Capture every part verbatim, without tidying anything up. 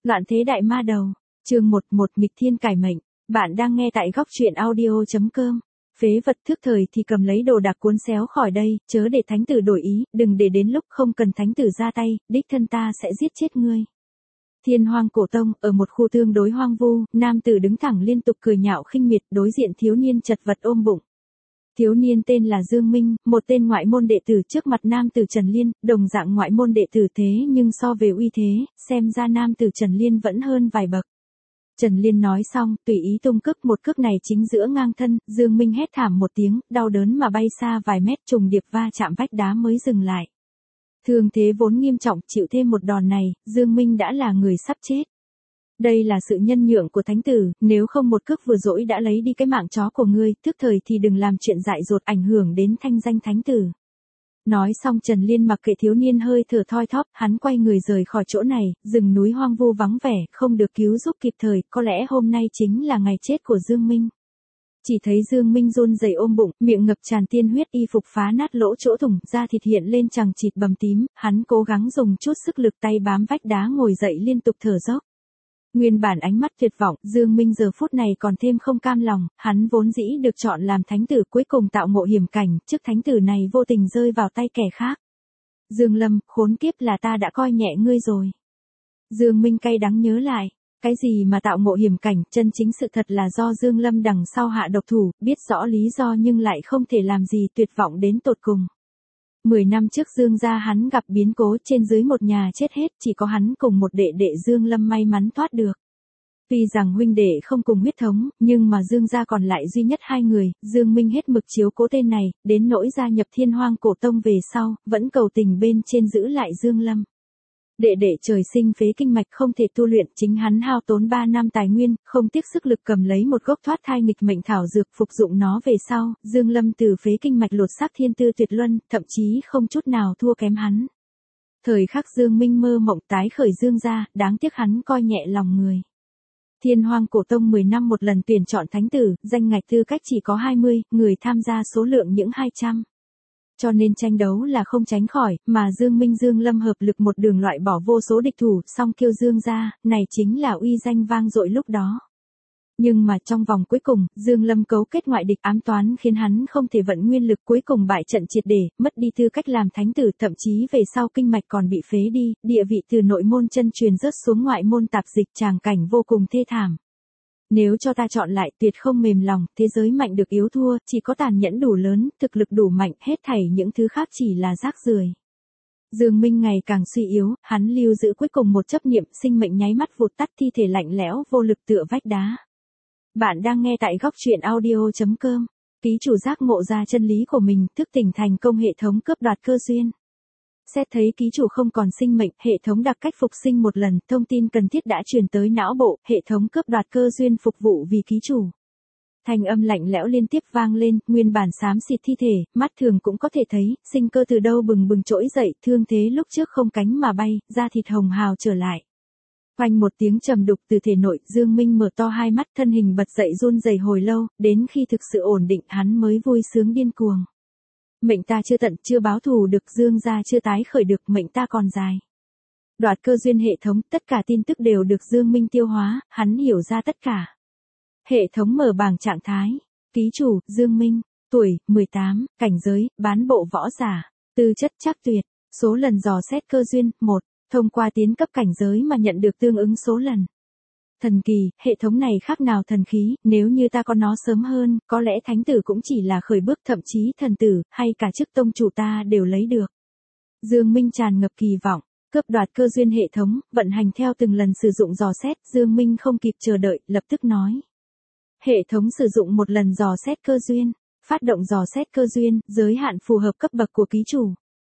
Loạn thế đại ma đầu, chương một một nghịch thiên cải mệnh, bạn đang nghe tại góc truyện audio.com. Phế vật thức thời thì cầm lấy đồ đạc cuốn xéo khỏi đây, chớ để thánh tử đổi ý, đừng để đến lúc không cần thánh tử ra tay, đích thân ta sẽ giết chết ngươi. Thiên Hoang Cổ Tông, ở một khu tương đối hoang vu, nam tử đứng thẳng liên tục cười nhạo khinh miệt, đối diện thiếu niên chật vật ôm bụng. Thiếu niên tên là Dương Minh, một tên ngoại môn đệ tử trước mặt nam tử Trần Liên, đồng dạng ngoại môn đệ tử thế nhưng so về uy thế, xem ra nam tử Trần Liên vẫn hơn vài bậc. Trần Liên nói xong, tùy ý tung cước, một cước này chính giữa ngang thân, Dương Minh hét thảm một tiếng, đau đớn mà bay xa vài mét, trùng điệp va chạm vách đá mới dừng lại. Thương thế vốn nghiêm trọng, chịu thêm một đòn này, Dương Minh đã là người sắp chết. Đây là sự nhân nhượng của thánh tử, nếu không một cước vừa dỗi đã lấy đi cái mạng chó của ngươi, tức thời thì đừng làm chuyện dại dột ảnh hưởng đến thanh danh thánh tử. Nói xong Trần Liên mặc kệ thiếu niên hơi thở thoi thóp, hắn quay người rời khỏi chỗ này, rừng núi hoang vu vắng vẻ, không được cứu giúp kịp thời, có lẽ hôm nay chính là ngày chết của Dương Minh. Chỉ thấy Dương Minh run rẩy ôm bụng, miệng ngập tràn tiên huyết, y phục phá nát lỗ chỗ thủng, da thịt hiện lên chằng chịt bầm tím, hắn cố gắng dùng chút sức lực tay bám vách đá ngồi dậy liên tục thở dốc. Nguyên bản ánh mắt tuyệt vọng, Dương Minh giờ phút này còn thêm không cam lòng, hắn vốn dĩ được chọn làm thánh tử cuối cùng tạo ngộ hiểm cảnh, trước thánh tử này vô tình rơi vào tay kẻ khác. Dương Lâm, khốn kiếp là ta đã coi nhẹ ngươi rồi. Dương Minh cay đắng nhớ lại, cái gì mà tạo ngộ hiểm cảnh, chân chính sự thật là do Dương Lâm đằng sau hạ độc thủ, biết rõ lý do nhưng lại không thể làm gì, tuyệt vọng đến tột cùng. Mười năm trước Dương gia hắn gặp biến cố, trên dưới một nhà chết hết, chỉ có hắn cùng một đệ đệ Dương Lâm may mắn thoát được. Tuy rằng huynh đệ không cùng huyết thống, nhưng mà Dương gia còn lại duy nhất hai người, Dương Minh hết mực chiếu cố tên này, đến nỗi gia nhập Thiên Hoang Cổ Tông về sau, vẫn cầu tình bên trên giữ lại Dương Lâm. Đệ đệ trời sinh phế kinh mạch không thể tu luyện, chính hắn hao tốn ba năm tài nguyên, không tiếc sức lực cầm lấy một gốc thoát thai nghịch mệnh thảo dược phục dụng nó về sau, Dương Lâm từ phế kinh mạch lột xác thiên tư tuyệt luân, thậm chí không chút nào thua kém hắn. Thời khắc Dương Minh mơ mộng tái khởi Dương gia, đáng tiếc hắn coi nhẹ lòng người. Thiên Hoang Cổ Tông mười năm một lần tuyển chọn thánh tử, danh ngạch tư cách chỉ có hai mươi, người tham gia số lượng những hai trăm. Cho nên tranh đấu là không tránh khỏi, mà Dương Minh Dương Lâm hợp lực một đường loại bỏ vô số địch thủ, song kiêu Dương gia, này chính là uy danh vang dội lúc đó. Nhưng mà trong vòng cuối cùng, Dương Lâm cấu kết ngoại địch ám toán khiến hắn không thể vận nguyên lực, cuối cùng bại trận triệt để, mất đi tư cách làm thánh tử, thậm chí về sau kinh mạch còn bị phế đi, địa vị từ nội môn chân truyền rớt xuống ngoại môn tạp dịch, tràng cảnh vô cùng thê thảm. Nếu cho ta chọn lại, tuyệt không mềm lòng, thế giới mạnh được yếu thua, chỉ có tàn nhẫn đủ lớn, thực lực đủ mạnh, hết thảy những thứ khác chỉ là rác rưởi. Dương Minh ngày càng suy yếu, hắn lưu giữ cuối cùng một chấp niệm, sinh mệnh nháy mắt vụt tắt, thi thể lạnh lẽo vô lực tựa vách đá. Bạn đang nghe tại góc truyện audio.com. Ký chủ giác ngộ ra chân lý của mình, thức tỉnh thành công hệ thống cướp đoạt cơ duyên. Xét thấy ký chủ không còn sinh mệnh, hệ thống đặc cách phục sinh một lần, thông tin cần thiết đã truyền tới não bộ, hệ thống cướp đoạt cơ duyên phục vụ vì ký chủ. Thanh âm lạnh lẽo liên tiếp vang lên, nguyên bản xám xịt thi thể, mắt thường cũng có thể thấy, sinh cơ từ đâu bừng bừng trỗi dậy, thương thế lúc trước không cánh mà bay, da thịt hồng hào trở lại. Phanh một tiếng trầm đục từ thể nội, Dương Minh mở to hai mắt, thân hình bật dậy run rẩy hồi lâu, đến khi thực sự ổn định hắn mới vui sướng điên cuồng. Mệnh ta chưa tận, chưa báo thù được, Dương gia chưa tái khởi được, mệnh ta còn dài. Đoạt cơ duyên hệ thống, tất cả tin tức đều được Dương Minh tiêu hóa, hắn hiểu ra tất cả. Hệ thống mở bảng trạng thái. Ký chủ, Dương Minh, tuổi, mười tám, cảnh giới, bán bộ võ giả, tư chất chắc tuyệt, số lần dò xét cơ duyên, một, thông qua tiến cấp cảnh giới mà nhận được tương ứng số lần. Thần kỳ, hệ thống này khác nào thần khí, nếu như ta có nó sớm hơn, có lẽ thánh tử cũng chỉ là khởi bước, thậm chí thần tử, hay cả chức tông chủ ta đều lấy được. Dương Minh tràn ngập kỳ vọng, cướp đoạt cơ duyên hệ thống, vận hành theo từng lần sử dụng dò xét, Dương Minh không kịp chờ đợi, lập tức nói. Hệ thống sử dụng một lần dò xét cơ duyên, phát động dò xét cơ duyên, giới hạn phù hợp cấp bậc của ký chủ.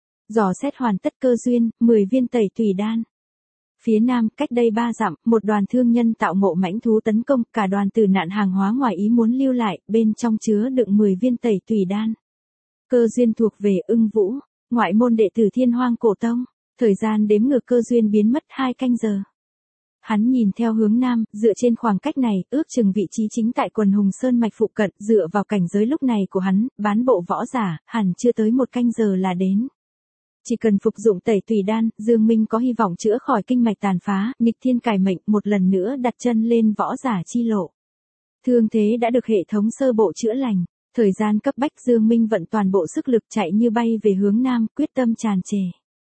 Dò xét hoàn tất cơ duyên, mười viên tẩy tùy đan. Phía nam, cách đây ba dặm, một đoàn thương nhân tạo ngộ mãnh thú tấn công, cả đoàn tử nạn hàng hóa ngoài ý muốn lưu lại, bên trong chứa đựng mười viên tẩy tùy đan. Cơ duyên thuộc về Ưng Vũ, ngoại môn đệ tử Thiên Hoang Cổ Tông, thời gian đếm ngược cơ duyên biến mất hai canh giờ. Hắn nhìn theo hướng nam, dựa trên khoảng cách này, ước chừng vị trí chính tại quần Hùng Sơn mạch phụ cận, dựa vào cảnh giới lúc này của hắn, bán bộ võ giả, hẳn chưa tới một canh giờ là đến. Chỉ cần phục dụng tẩy tùy đan, Dương Minh có hy vọng chữa khỏi kinh mạch tàn phá, nghịch thiên cải mệnh, một lần nữa đặt chân lên võ giả chi lộ. Thương thế đã được hệ thống sơ bộ chữa lành, thời gian cấp bách Dương Minh vận toàn bộ sức lực chạy như bay về hướng nam, quyết tâm tràn trề.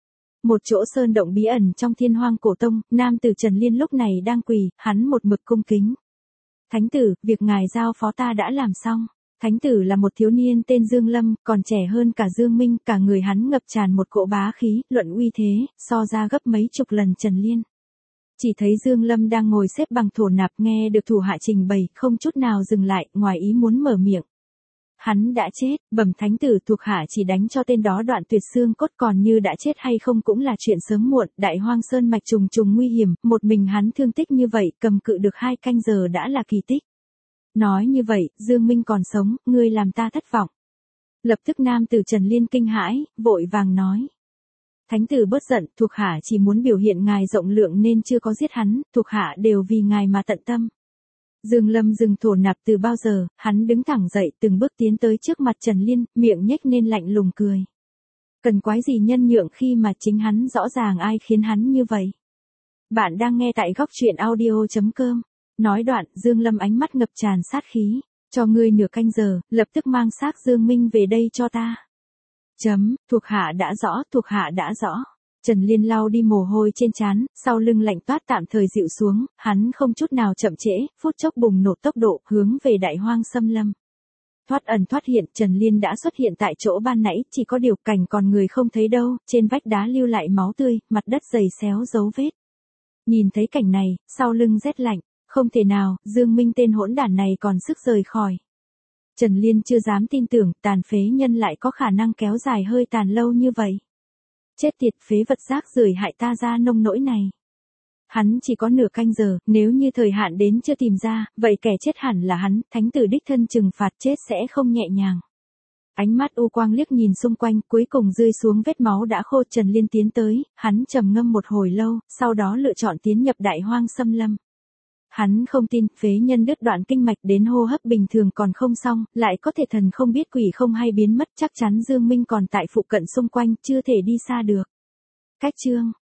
Một chỗ sơn động bí ẩn trong Thiên Hoang Cổ Tông, nam tử Trần Liên lúc này đang quỳ, hắn một mực cung kính. Thánh tử, việc ngài giao phó ta đã làm xong. Thánh tử là một thiếu niên tên Dương Lâm, còn trẻ hơn cả Dương Minh, cả người hắn ngập tràn một cỗ bá khí, luận uy thế, so ra gấp mấy chục lần Trần Liên. Chỉ thấy Dương Lâm đang ngồi xếp bằng thổ nạp nghe được thủ hạ trình bày, không chút nào dừng lại, ngoài ý muốn mở miệng. Hắn đã chết, bẩm thánh tử, thuộc hạ chỉ đánh cho tên đó đoạn tuyệt xương cốt, còn như đã chết hay không cũng là chuyện sớm muộn, Đại Hoang Sơn mạch trùng trùng nguy hiểm, một mình hắn thương tích như vậy, cầm cự được hai canh giờ đã là kỳ tích. Nói như vậy, Dương Minh còn sống, ngươi làm ta thất vọng. Lập tức nam tử Trần Liên kinh hãi, vội vàng nói. Thánh tử bớt giận, thuộc hạ chỉ muốn biểu hiện ngài rộng lượng nên chưa có giết hắn, thuộc hạ đều vì ngài mà tận tâm. Dương Lâm dừng thổ nạp từ bao giờ, hắn đứng thẳng dậy từng bước tiến tới trước mặt Trần Liên, miệng nhếch nên lạnh lùng cười. Cần quái gì nhân nhượng khi mà chính hắn rõ ràng ai khiến hắn như vậy. Bạn đang nghe tại góc truyện audio chấm com. Nói đoạn, Dương Lâm ánh mắt ngập tràn sát khí. Cho ngươi nửa canh giờ, lập tức mang xác Dương Minh về đây cho ta. Chấm, thuộc hạ đã rõ, thuộc hạ đã rõ. Trần Liên lau đi mồ hôi trên trán, sau lưng lạnh toát tạm thời dịu xuống, hắn không chút nào chậm trễ, phút chốc bùng nổ tốc độ, hướng về Đại Hoang xâm lâm. Thoát ẩn thoát hiện, Trần Liên đã xuất hiện tại chỗ ban nãy, chỉ có điều cảnh còn người không thấy đâu, trên vách đá lưu lại máu tươi, mặt đất dày xéo dấu vết. Nhìn thấy cảnh này, sau lưng rét lạnh, không thể nào, Dương Minh tên hỗn đản này còn sức rời khỏi. Trần Liên chưa dám tin tưởng, tàn phế nhân lại có khả năng kéo dài hơi tàn lâu như vậy. Chết tiệt, phế vật rác rưởi hại ta ra nông nỗi này. Hắn chỉ có nửa canh giờ, nếu như thời hạn đến chưa tìm ra, vậy kẻ chết hẳn là hắn, thánh tử đích thân trừng phạt chết sẽ không nhẹ nhàng. Ánh mắt u quang liếc nhìn xung quanh, cuối cùng rơi xuống vết máu đã khô. Trần Liên tiến tới, hắn trầm ngâm một hồi lâu, sau đó lựa chọn tiến nhập Đại Hoang xâm lâm. Hắn không tin, phế nhân đứt đoạn kinh mạch đến hô hấp bình thường còn không xong, lại có thể thần không biết quỷ không hay biến mất, chắc chắn Dương Minh còn tại phụ cận xung quanh, chưa thể đi xa được. Cách chương